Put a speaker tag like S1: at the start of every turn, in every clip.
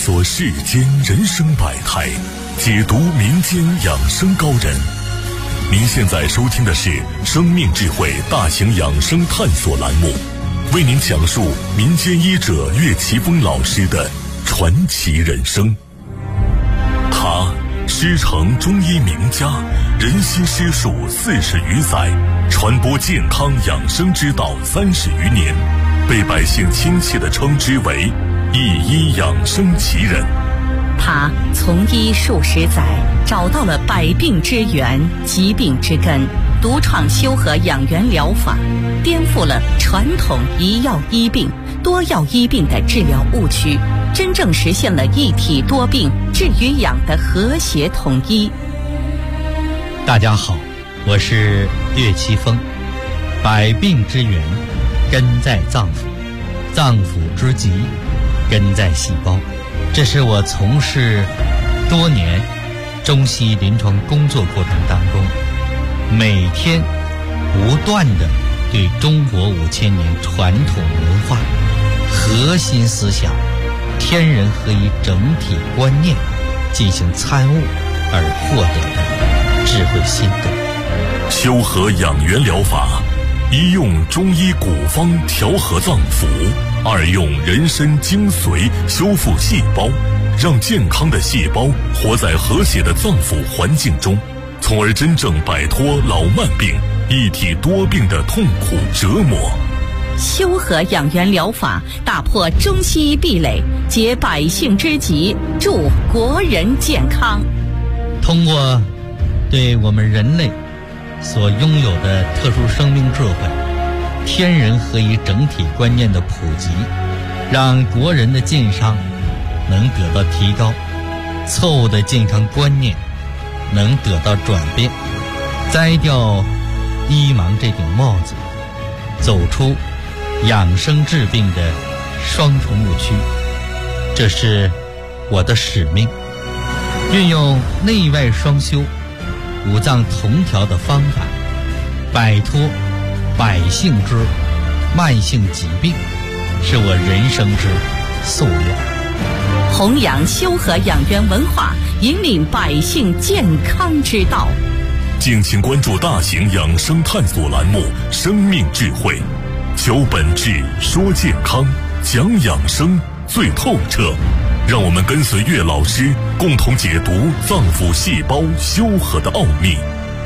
S1: 索世间人生百态，解读民间养生高人。您现在收听的是生命智慧大型养生探索栏目，为您讲述民间医者岳奇峰老师的传奇人生。他师承中医名家，人心师术40余载，传播健康养生之道30余年，被百姓亲切地称之为一医养生奇人。
S2: 他从医数十载，找到了百病之源、疾病之根，独创修和养元疗法，颠覆了传统一药医病、多药医病的治疗误区，真正实现了一体多病、治与养的和谐统一。
S3: 大家好，我是岳奇峰。百病之源根在脏腑，脏腑之疾根在细胞。这是我从事多年中西医临床工作过程当中，每天不断地对中国5000年传统文化核心思想天人合一整体观念进行参悟而获得的智慧心得。
S1: 修和养元疗法，一用中医古方调和脏腑，二用人参精髓修复细胞，让健康的细胞活在和谐的脏腑环境中，从而真正摆脱老慢病、一体多病的痛苦折磨。
S2: 修和养元疗法打破中西医壁垒，解百姓之急，助国人健康。
S3: 通过对我们人类所拥有的特殊生命智慧、天人合一整体观念的普及，让国人的健康能得到提高，错误的健康观念能得到转变，摘掉医盲这顶帽子，走出养生治病的双重误区。这是我的使命，运用内外双修、五脏同调的方法，摆脱百姓之慢性疾病，是我人生之夙愿。
S2: 弘扬修和养元文化，引领百姓健康之道。
S1: 敬请关注大型养生探索栏目《生命智慧》，求本质，说健康，讲养生最透彻。让我们跟随岳老师，共同解读脏腑细胞修和的奥秘。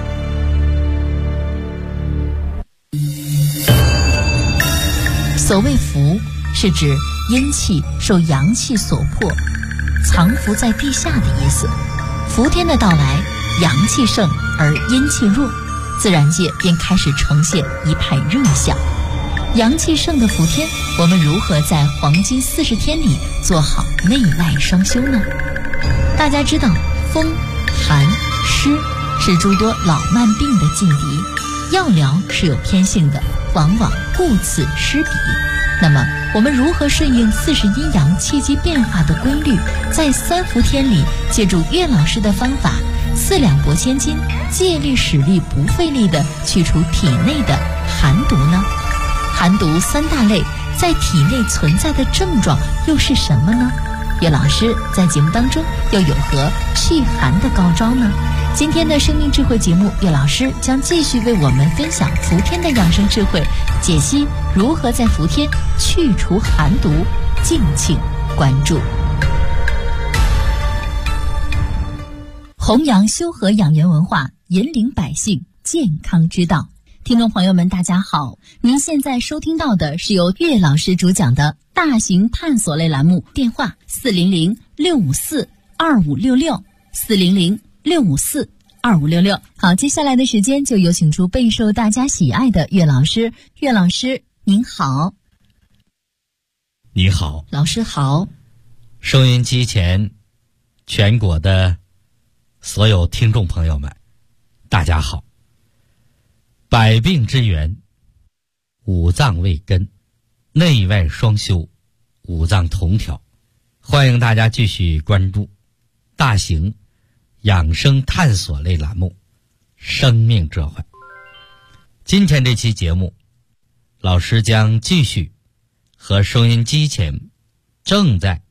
S4: 所谓伏，是指阴气受阳气所迫，藏伏在地下的意思。伏天的到来，阳气盛而阴气弱，自然界便开始呈现一派热象。阳气盛的伏天，我们如何在黄金40天里做好内外双修呢？大家知道，风、寒、湿是诸多老慢病的劲敌，药疗是有偏性的，往往顾此失彼。那么我们如何顺应40阴阳气机变化的规律，在3伏天里借助岳老师的方法，4两拨千斤，借力使力不费力地去除体内的寒毒呢？寒毒3大类在体内存在的症状又是什么呢？岳老师在节目当中又有何祛寒的高招呢？今天的生命智慧节目，岳老师将继续为我们分享伏天的养生智慧，解析如何在伏天去除寒毒，敬请关注。弘扬修和养元文化，引领百姓健康之道。听众朋友们大家好，您现在收听到的是由岳老师主讲的大型探索类栏目，电话400-654-2566 400-654-2566。好，接下来的时间就有请出备受大家喜爱的岳老师。岳老师您好。
S3: 你好，
S4: 老师好。
S3: 收音机前全国的所有听众朋友们大家好。百病之源，五脏为根，内外双修，五脏同调。欢迎大家继续关注大型养生探索类栏目《生命智慧》。今天这期节目，老师将继续和收音机前正在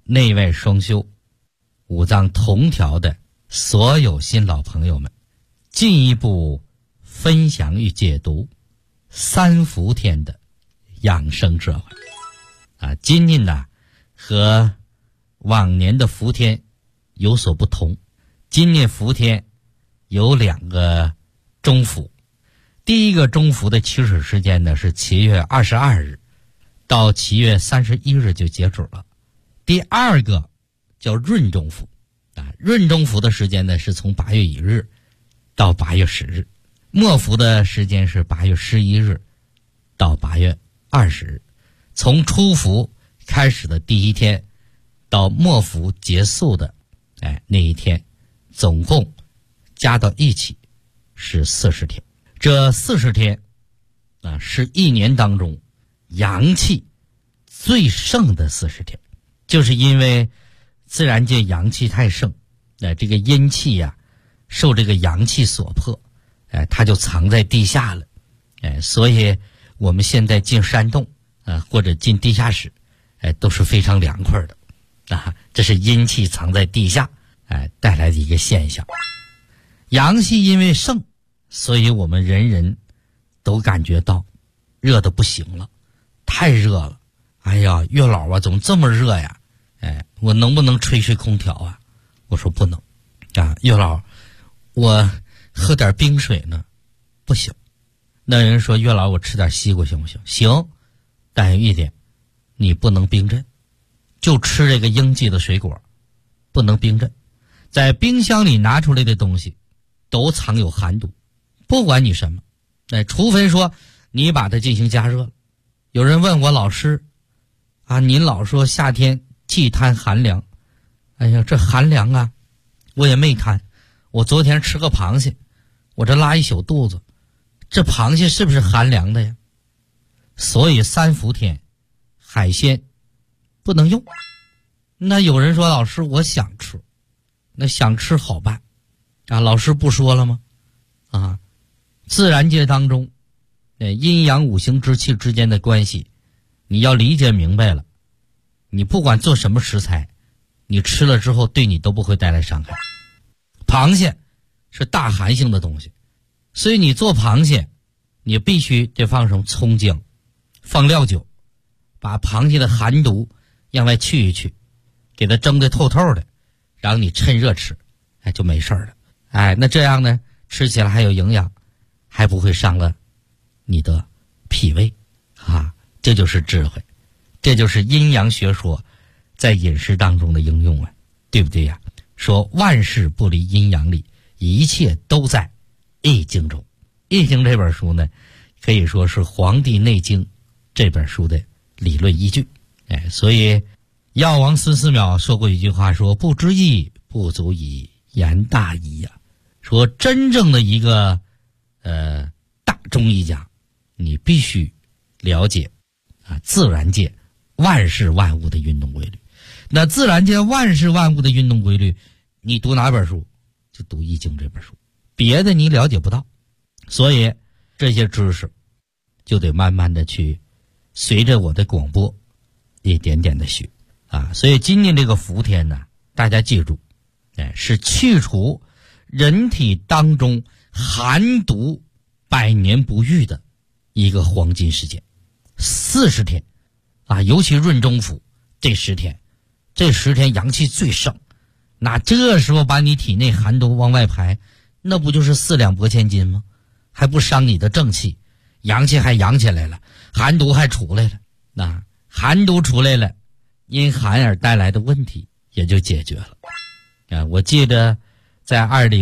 S3: 内外双修、五脏同调的所有新老朋友们，进一步分享与解读三伏天的养生智慧。今年呢和往年的伏天有所不同，今年伏天有2个中伏。第一个中伏的起始时间呢是7月22日到7月31日就截止了。第二个叫闰中伏，闰中伏的时间呢是从8月1日到8月10日，末伏的时间是8月11日到8月20日。从初伏开始的第一天到末伏结束的那一天，总共加到一起是40天。这40天是一年当中阳气最盛的40天，就是因为自然界阳气太盛，这个阴气受这个阳气所迫，它就藏在地下了，所以我们现在进山洞或者进地下室，都是非常凉快的这是阴气藏在地下带来的一个现象。阳气因为盛，所以我们人人都感觉到热得不行了，太热了。哎呀，月老怎么这么热呀？我能不能吹空调啊？我说不能月老，我喝点冰水呢。不行。那人说，月老，我吃点西瓜行不行？行，但有一点，你不能冰镇，就吃这个应季的水果，不能冰镇。在冰箱里拿出来的东西都藏有寒毒，不管你什么，除非说你把它进行加热了。有人问我，老师您老说夏天忌贪寒凉，哎呀，这寒凉我也没贪。我昨天吃个螃蟹，我这拉一宿肚子，这螃蟹是不是寒凉的呀？所以3伏天海鲜不能用。那有人说，老师，我想吃，那想吃好办老师不说了吗？自然界当中阴阳五行之气之间的关系，你要理解明白了，你不管做什么食材，你吃了之后对你都不会带来伤害。螃蟹是大寒性的东西，所以你做螃蟹你必须得放上葱姜，放料酒，把螃蟹的寒毒让它去一去，给它蒸得透透的，然后你趁热吃就没事了。那这样呢，吃起来还有营养，还不会伤了你的脾胃这就是智慧，这就是阴阳学说在饮食当中的应用对不对呀？说万事不离阴阳里，一切都在易经中。易经这本书呢，可以说是《黄帝内经》这本书的理论依据。所以药王孙思邈说过一句话，说不知义不足以言大义说真正的一个大中医家，你必须了解自然界万事万物的运动规律。那自然界万事万物的运动规律，你读哪本书？就读易经这本书，别的你了解不到。所以这些知识就得慢慢的去随着我的广播一点点的学所以今年这个伏天呢，大家记住是去除人体当中寒毒百年不遇的一个黄金时间。40天尤其闰中伏这10天，这10天阳气最盛，那这时候把你体内寒毒往外排，那不就是4两拨千斤吗？还不伤你的正气，阳气还阳起来了，寒毒还出来了。那寒毒出来了，因寒而带来的问题也就解决了我记得在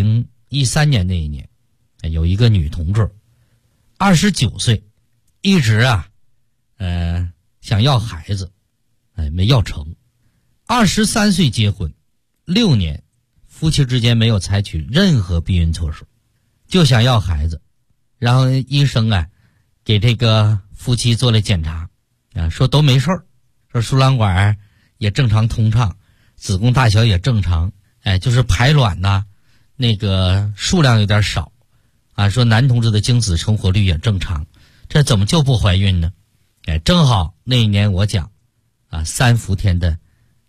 S3: 2013年那一年，有一个女同志29岁，一直想要孩子没要成。23岁结婚，6年夫妻之间没有采取任何避孕措施，就想要孩子。然后医生给这个夫妻做了检查说都没事儿，说输卵管也正常通畅，子宫大小也正常，就是排卵那个数量有点少说男同志的精子成活率也正常，这怎么就不怀孕呢？正好那一年我讲3伏天的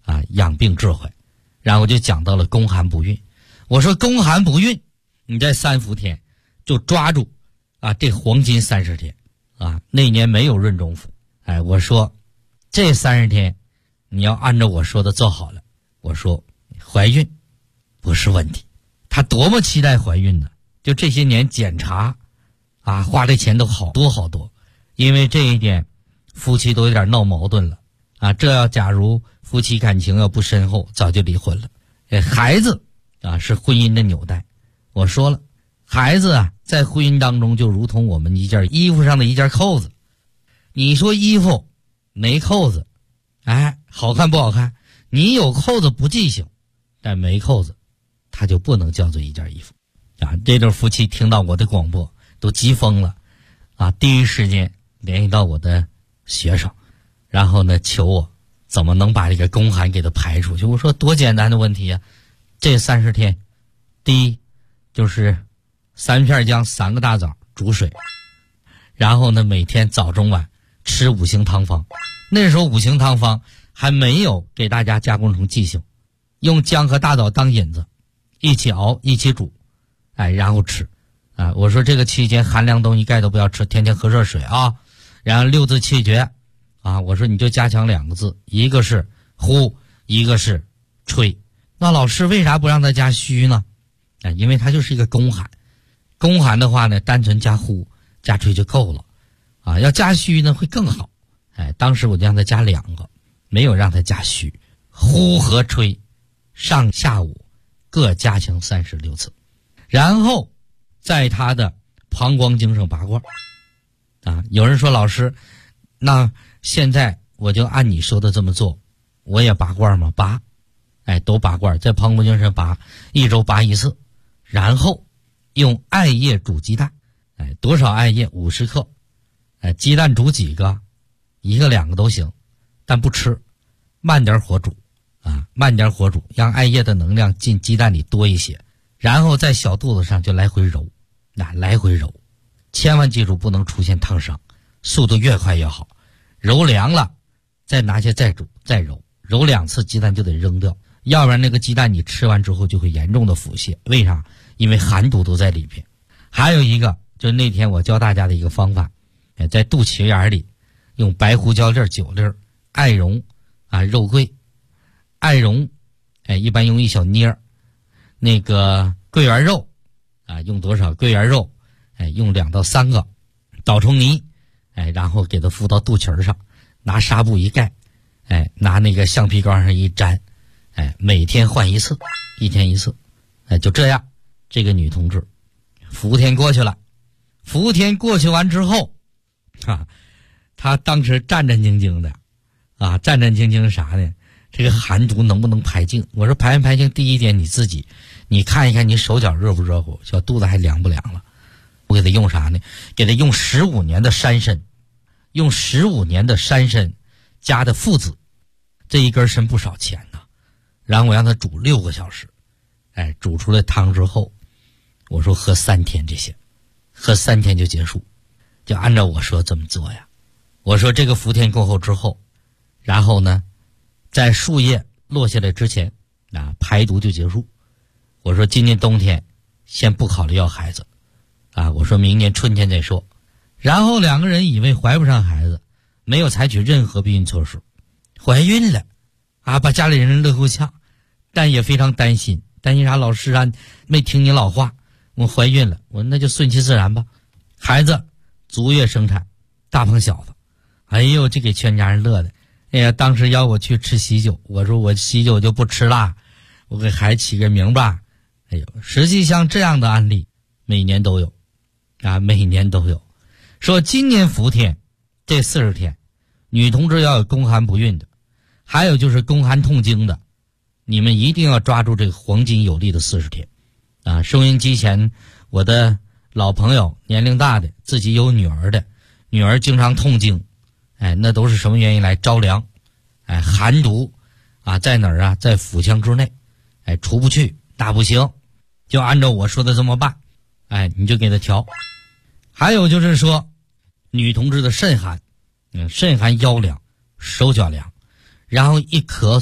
S3: 养病智慧。然后我就讲到了宫寒不孕。我说宫寒不孕，你在3伏天就抓住这黄金30天那年没有闰中伏。我说这30天你要按照我说的做好了，我说怀孕不是问题。她多么期待怀孕呢，就这些年检查花的钱都好多好多。因为这一点夫妻都有点闹矛盾了这要假如夫妻感情要不深厚，早就离婚了。孩子是婚姻的纽带。我说了，孩子在婚姻当中就如同我们一件衣服上的一件扣子。你说衣服没扣子好看不好看，你有扣子不记性，但没扣子它就不能叫做一件衣服这对夫妻听到我的广播都急疯了第一时间联系到我的学生，然后呢求我怎么能把这个宫寒给它排出去。我说多简单的问题这30天，第一就是3片姜3个大枣煮水，然后呢每天早中晚吃5行汤方。那时候5行汤方还没有给大家加工成剂性，用姜和大枣当引子一起熬一起煮然后吃我说这个期间寒凉东西盖都不要吃，天天喝热水然后6字气诀我说你就加强2个字，一个是呼，一个是吹。那老师为啥不让他加虚呢？因为它就是一个宫寒。宫寒的话呢，单纯加呼加吹就够了要加虚呢会更好。当时我就让他加2个，没有让他加虚。呼和吹上下午各加强36次，然后在他的膀胱经上拔罐有人说老师，那现在我就按你说的这么做，我也拔罐吗？拔都拔罐，在膀胱经上拔，1周拔1次。然后用艾叶煮鸡蛋多少艾叶？50克鸡蛋煮几个？1个2个都行，但不吃，慢点火煮慢点火煮，让艾叶的能量进鸡蛋里多一些，然后在小肚子上就来回揉来回揉，千万记住不能出现烫伤，速度越快越好。揉凉了再拿下再煮再揉2次，鸡蛋就得扔掉，要不然那个鸡蛋你吃完之后就会严重的腹泻。为啥？因为寒毒都在里边。还有一个就是那天我教大家的一个方法，在肚脐眼里用白胡椒粒9粒，艾绒肉桂，艾绒一般用1小捏，那个桂圆肉用多少？桂圆肉用2到3个，捣成泥然后给它敷到肚脐上，拿纱布一盖拿那个橡皮膏上一粘每天换1次，1天1次就这样。这个女同志伏天过去了，伏天过去完之后她当时战战兢兢的战战兢兢啥呢？这个寒毒能不能排净？我说排没排净，第一点你自己你看一看你手脚热不热乎，小肚子还凉不凉了。我给她用啥呢？给她用15年的山参，用15年的山参加的附子，这一根参不少钱呢。然后我让她煮6个小时煮出来汤之后，我说喝3天，这些喝3天就结束，就按照我说这么做呀。我说这个伏天过后之后，然后呢在树叶落下来之前排毒就结束。我说今年冬天先不考虑要孩子我说明年春天再说。然后2个人以为怀不上孩子，没有采取任何避孕措施，怀孕了把家里人乐够呛，但也非常担心啥？老师没听你老话，我怀孕了。我说那就顺其自然吧，孩子足月生产，大胖小子。这给全家人乐的。当时要我去吃喜酒，我说我喜酒就不吃了，我给孩子起个名吧。实际像这样的案例每年都有每年都有。说今年伏天这40天，女同志要有宫寒不孕的，还有就是宫寒痛经的，你们一定要抓住这个黄金有利的40天收音机前我的老朋友，年龄大的，自己有女儿的，女儿经常痛经那都是什么原因来？着凉寒毒在哪儿在腹腔之内出不去，那不行，就按照我说的这么办你就给他调。还有就是说女同志的肾寒，肾寒腰凉手脚凉，然后一咳嗽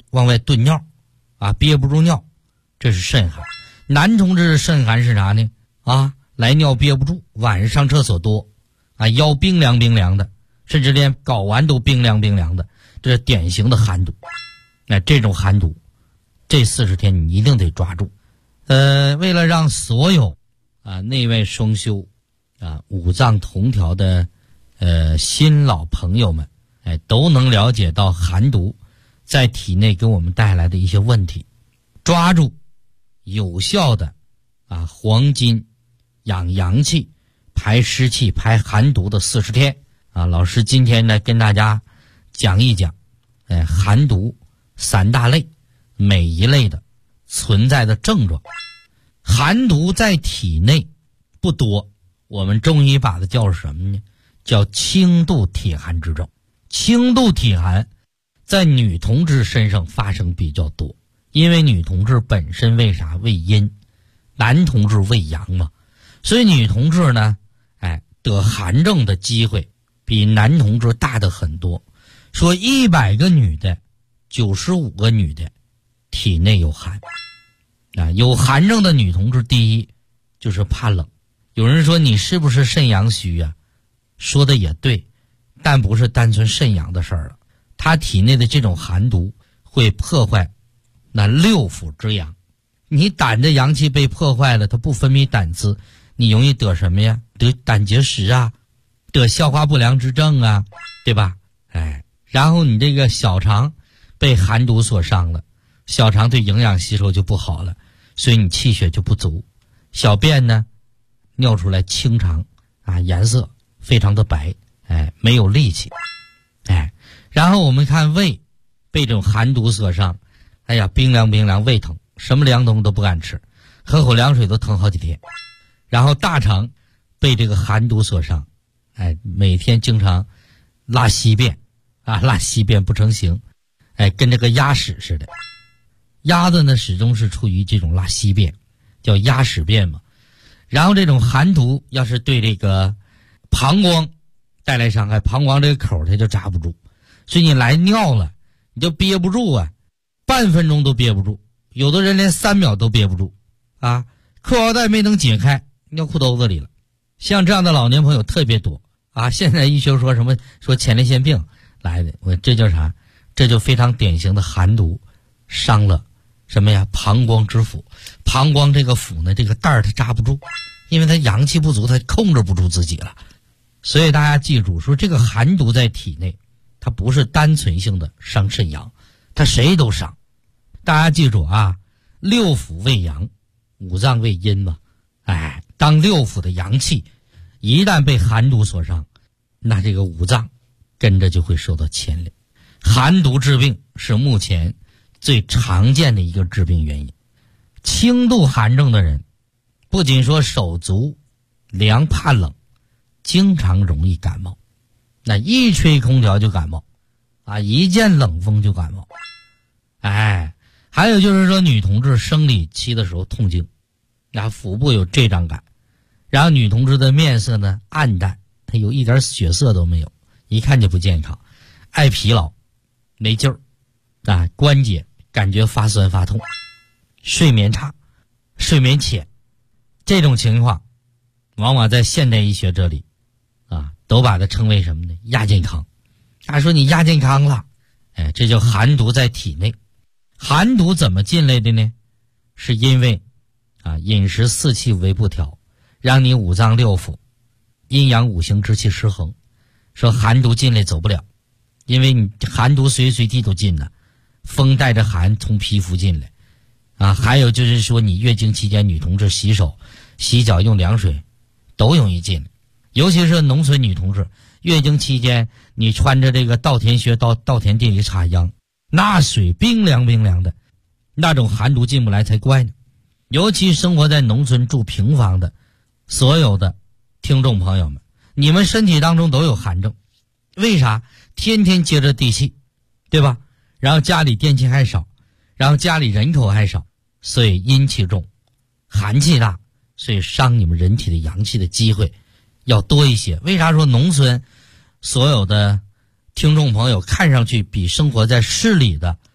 S3: 往外蹲尿啊，憋不住尿，这是肾寒。男同志的肾寒是啥呢？啊，来尿憋不住，晚上上厕所多啊，腰冰凉冰凉的，甚至连睾丸都冰凉冰凉的，这是典型的寒毒。那这种寒毒这40天你一定得抓住。为了让所有内外双修五脏同调的新老朋友们都能了解到寒毒在体内给我们带来的一些问题，抓住有效的黄金养阳气排湿气排寒毒的40天老师今天呢跟大家讲一讲寒毒3大类每一类的存在的症状。寒毒在体内不多，我们中医把它叫什么呢？叫轻度体寒之症。轻度体寒在女同志身上发生比较多，因为女同志本身为啥？为阴，男同志为阳嘛，所以女同志呢得寒症的机会比男同志大的很多。说100个女的95个女的体内有寒有寒症的女同志，第一就是怕冷。有人说你是不是肾阳虚说的也对，但不是单纯肾阳的事儿了。她体内的这种寒毒会破坏那6腑之阳，你胆的阳气被破坏了，它不分泌胆汁，你容易得什么呀？得胆结石得消化不良之症对吧？然后你这个小肠被寒毒所伤了，小肠对营养吸收就不好了，所以你气血就不足，小便呢尿出来清长颜色非常的白没有力气然后我们看胃被这种寒毒所伤，冰凉冰凉，胃疼，什么凉东西都不敢吃，喝口凉水都疼好几天。然后大肠被这个寒毒所伤每天经常拉稀便拉稀便不成形跟这个鸭屎似的。鸭子呢始终是处于这种拉稀便，叫鸭屎便嘛。然后这种寒毒要是对这个膀胱带来伤害，膀胱这个口它就扎不住，所以你来尿了你就憋不住半分钟都憋不住，有的人连3秒都憋不住裤腰带没能解开，尿裤兜子里了。像这样的老年朋友特别多现在医学说什么说前列腺病来的，这叫啥？这就非常典型的寒毒伤了什么呀？膀胱之腑。膀胱这个腑呢，这个袋儿它扎不住，因为它阳气不足，它控制不住自己了。所以大家记住，说这个寒毒在体内它不是单纯性的伤肾阳，它谁都伤。大家记住6腑为阳，5脏为阴嘛。当6腑的阳气一旦被寒毒所伤，那这个5脏跟着就会受到牵连。寒毒治病是目前最常见的一个致病原因。轻度寒症的人不仅说手足凉怕冷，经常容易感冒，那一吹空调就感冒一见冷风就感冒还有就是说女同志生理期的时候痛经腹部有坠胀感，然后女同志的面色呢暗淡，她有一点血色都没有，一看就不健康，爱疲劳没劲儿关节感觉发酸发痛，睡眠差睡眠浅，这种情况往往在现代医学这里都把它称为什么呢？亚健康。说你亚健康了这叫寒毒在体内。寒毒怎么进来的呢？是因为饮食4气为不调，让你5脏6腑阴阳5行之气失衡，说寒毒进来走不了，因为你寒毒随时随地都进了，风带着寒从皮肤进来还有就是说你月经期间女同志洗手洗脚用凉水都容易进来，尤其是农村女同志月经期间你穿着这个稻田靴到稻田地里插秧，那水冰凉冰凉的，那种寒毒进不来才怪呢。尤其生活在农村住平房的所有的听众朋友们，你们身体当中都有寒症，为啥？天天接着地气，对吧？然后家里电器还少，然后家里人口还少，所以阴气重寒气大，所以伤你们人体的阳气的机会要多一些。为啥说农村所有的听众朋友看上去比生活在市里的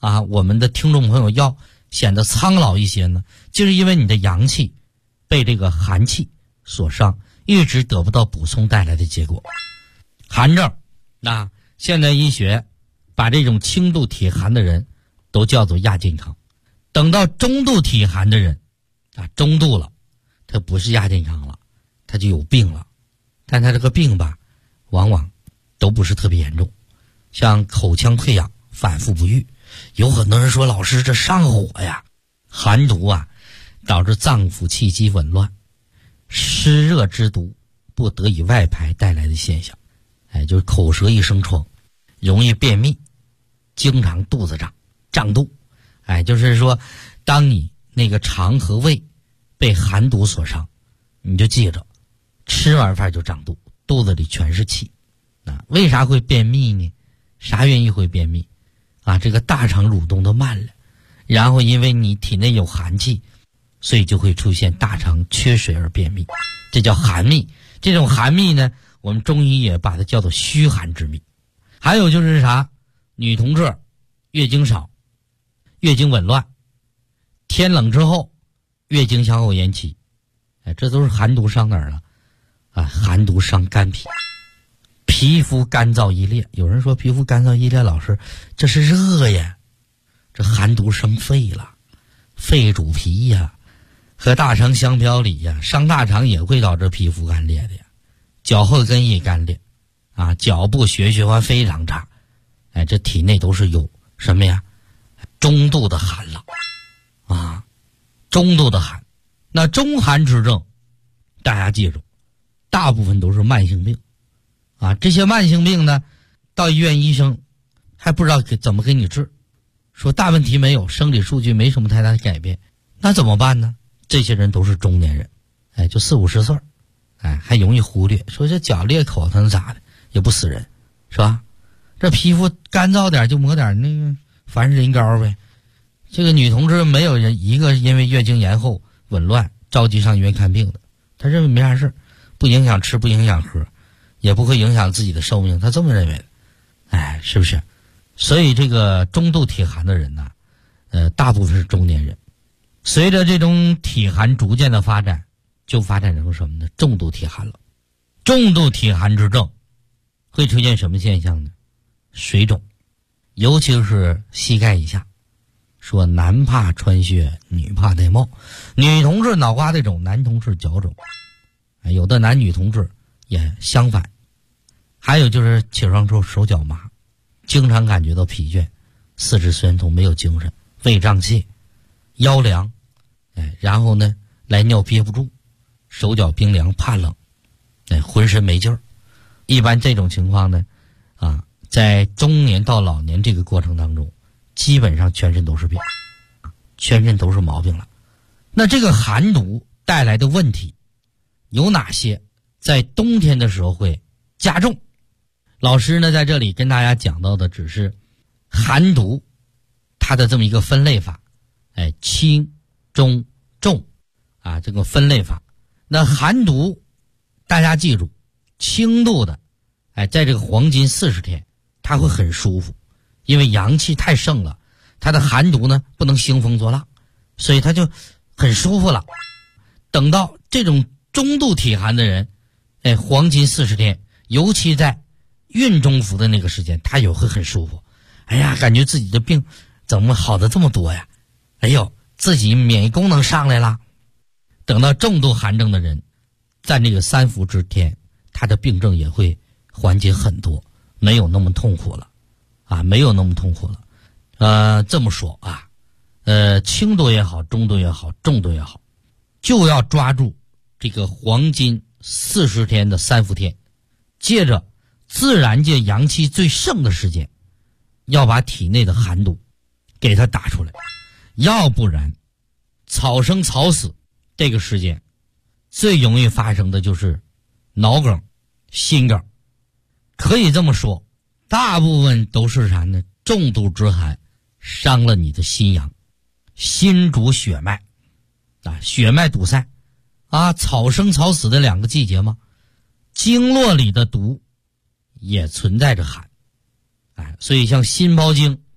S3: 啊，我们的听众朋友要显得苍老一些呢？就是因为你的阳气被这个寒气所伤，一直得不到补充带来的结果。寒症，那现代医学把这种轻度体寒的人都叫做亚健康。等到中度体寒的人啊，中度了，他不是亚健康了，他就有病了。但他这个病吧，往往都不是特别严重，像口腔溃疡反复不愈。有很多人说，老师这上火呀，寒毒啊导致脏腑气机紊乱，湿热之毒不得以外排带来的现象。就是口舌一生疮，容易便秘，经常肚子胀肚。就是说当你那个肠和胃被寒毒所伤，你就记着，吃完饭就胀肚，肚子里全是气。为啥会便秘呢？啥原因会便秘啊？这个大肠蠕动都慢了，然后因为你体内有寒气，所以就会出现大肠缺水而便秘，这叫寒秘。这种寒秘呢，我们中医也把它叫做虚寒之秘。还有就是啥，女同志月经少，月经紊乱，天冷之后月经向后延期，这都是寒毒伤哪儿了啊？寒毒伤肝脾，皮肤干燥易裂。有人说皮肤干燥易裂，老师这是热呀，这寒毒伤肺了，肺主皮呀，和大肠相表里呀，伤大肠也会导致皮肤干裂的呀。脚后跟也干裂啊，脚部血循环非常差。这体内都是有什么呀？中度的寒了啊，中度的寒。那中寒之症，大家记住，大部分都是慢性病啊。这些慢性病呢，到医院医生还不知道怎么给你治，说大问题没有，生理数据没什么太大的改变，那怎么办呢？这些人都是中年人，就40、50岁，还容易忽略，说这脚裂口它能咋的，也不死人，是吧？这皮肤干燥点就抹点那个凡士林膏呗。这个女同志没有人一个因为月经延后紊乱着急上医院看病的，她认为没啥事，不影响吃，不影响喝，也不会影响自己的寿命，她这么认为的。是不是？所以这个中度体寒的人呢，大部分是中年人。随着这种体寒逐渐的发展，就发展成什么呢？重度体寒了。重度体寒之症会出现什么现象呢？水肿，尤其是膝盖以下。说男怕穿靴，女怕带帽。女同志脑瓜子肿，男同志脚肿。有的男女同志也相反。还有就是起床之后手脚麻，经常感觉到疲倦，四肢酸痛，没有精神，胃胀气，腰凉，然后呢来尿憋不住，手脚冰凉，怕冷，浑身没劲儿。一般这种情况呢，在中年到老年这个过程当中，基本上全身都是病，全身都是毛病了。那这个寒毒带来的问题有哪些？在冬天的时候会加重。老师呢在这里跟大家讲到的只是寒毒它的这么一个分类法，轻中重这个分类法。那寒毒大家记住，轻度的在这个黄金40天它会很舒服，因为阳气太盛了，它的寒毒呢不能兴风作浪，所以它就很舒服了。等到这种中度体寒的人，黄金40天，尤其在孕中服的那个时间，他也会很舒服。感觉自己的病怎么好的这么多呀？自己免疫功能上来了。等到重度寒症的人，在那个3伏之天，他的病症也会缓解很多，没有那么痛苦了没有那么痛苦了。这么说轻度也好，中度也好，重度也好，就要抓住这个黄金40天的3伏天，借着自然界阳气最盛的时间，要把体内的寒毒给它打出来，要不然草生草死。这个时间最容易发生的就是脑梗、心梗。可以这么说，大部分都是啥呢？重度之寒伤了你的心阳，心主血脉血脉堵塞草生草死的2个季节嘛，经络里的毒也存在着寒所以像心包经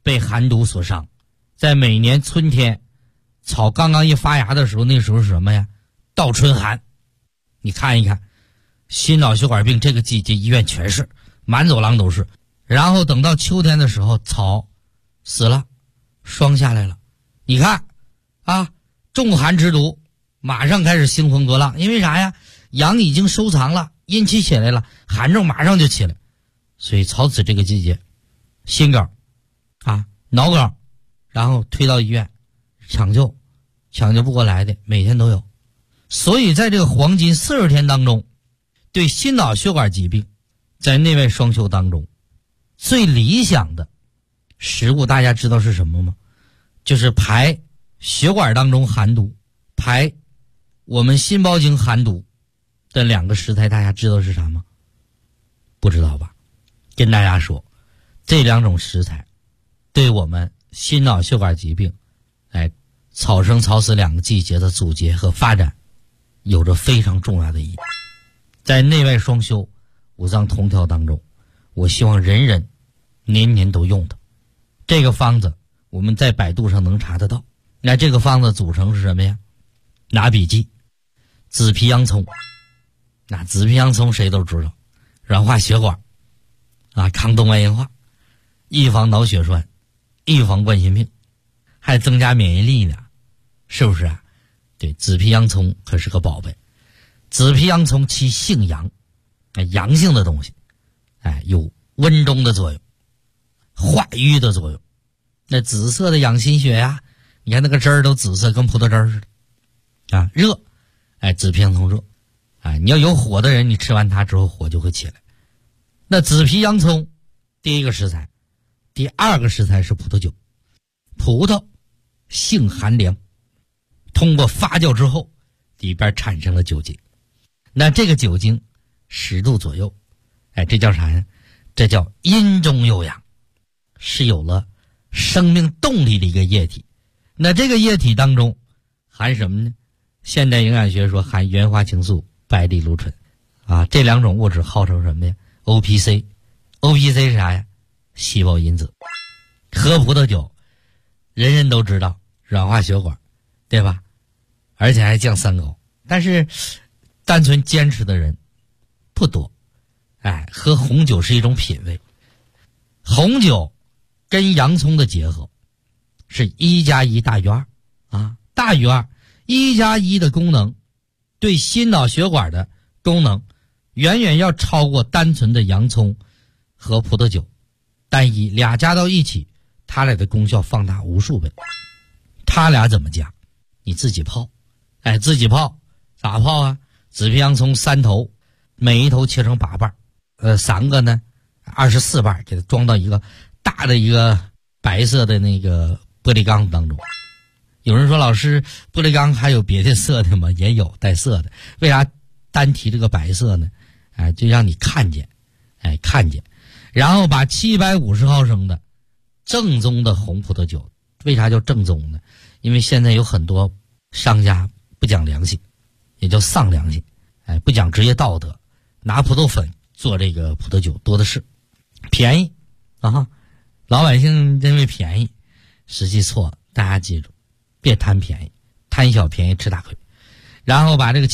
S3: 被寒毒所伤。在每年春天草刚刚一发芽的时候，那时候是什么呀？倒春寒。你看一看心脑血管病这个季节医院全是，满走廊都是。然后等到秋天的时候，草死了，霜下来了，你看啊，重寒之毒马上开始兴风作浪。因为啥呀？阳已经收藏了，阴气起来了，寒症马上就起来。所以草死这个季节，心梗啊、脑梗，然后推到医院抢救不过来的每天都有。所以在这个黄金40天当中，对心脑血管疾病在内外双修当中最理想的食物，大家知道是什么吗？就是排血管当中寒毒，排我们心包经寒毒的2个食材，大家知道是啥吗？不知道吧？跟大家说，这2种食材对我们心脑血管疾病草生草死2个季节的阻截和发展有着非常重要的意义。在内外双修五脏同调当中，我希望人人年年都用的这个方子，我们在百度上能查得到。那这个方子组成是什么呀？拿笔记，紫皮洋葱。那紫皮洋葱谁都知道，软化血管啊，抗动脉硬化，预防脑血栓，预防冠心病，还增加免疫力呢，是不是啊？对，紫皮洋葱可是个宝贝。紫皮洋葱其性阳，阳性的东西，有温中的作用，化瘀的作用。那紫色的养心血呀，你看那个汁儿都紫色，跟葡萄汁儿似的啊，热，紫皮洋葱热，你要有火的人，你吃完它之后火就会起来。那紫皮洋葱第一个食材，第2个食材是葡萄酒。葡萄性寒凉，通过发酵之后里边产生了酒精，那这个酒精10度左右，这叫啥呀？这叫阴中有阳，是有了生命动力的一个液体。那这个液体当中含什么呢？现代营养学说含原花青素、白藜芦醇啊，这2种物质号称什么呀？ OPC 是啥呀？细胞因子。喝葡萄酒人人都知道软化血管，对吧？而且还降三高，但是单纯坚持的人不多。喝红酒是一种品味。红酒跟洋葱的结合是1+1大于2啊，大于2。1+1的功能对心脑血管的功能远远要超过单纯的洋葱和葡萄酒单一，俩加到一起，它俩的功效放大无数倍。它俩怎么加？你自己泡，自己泡，咋泡啊？紫皮洋葱3头，每一头切成8瓣，3个呢24瓣，给它装到一个大的一个白色的那个玻璃缸当中。有人说老师，玻璃缸还有别的色的吗？也有带色的。为啥单提这个白色呢？就让你看见，看见。然后把750毫升的正宗的红葡萄酒，为啥叫正宗呢？因为现在有很多商家不讲良心，也叫丧良心，不讲职业道德，拿葡萄粉做这个葡萄酒多的是，便宜啊！老百姓认为便宜，实际错了。大家记住，别贪便宜，贪小便宜吃大亏。然后把这个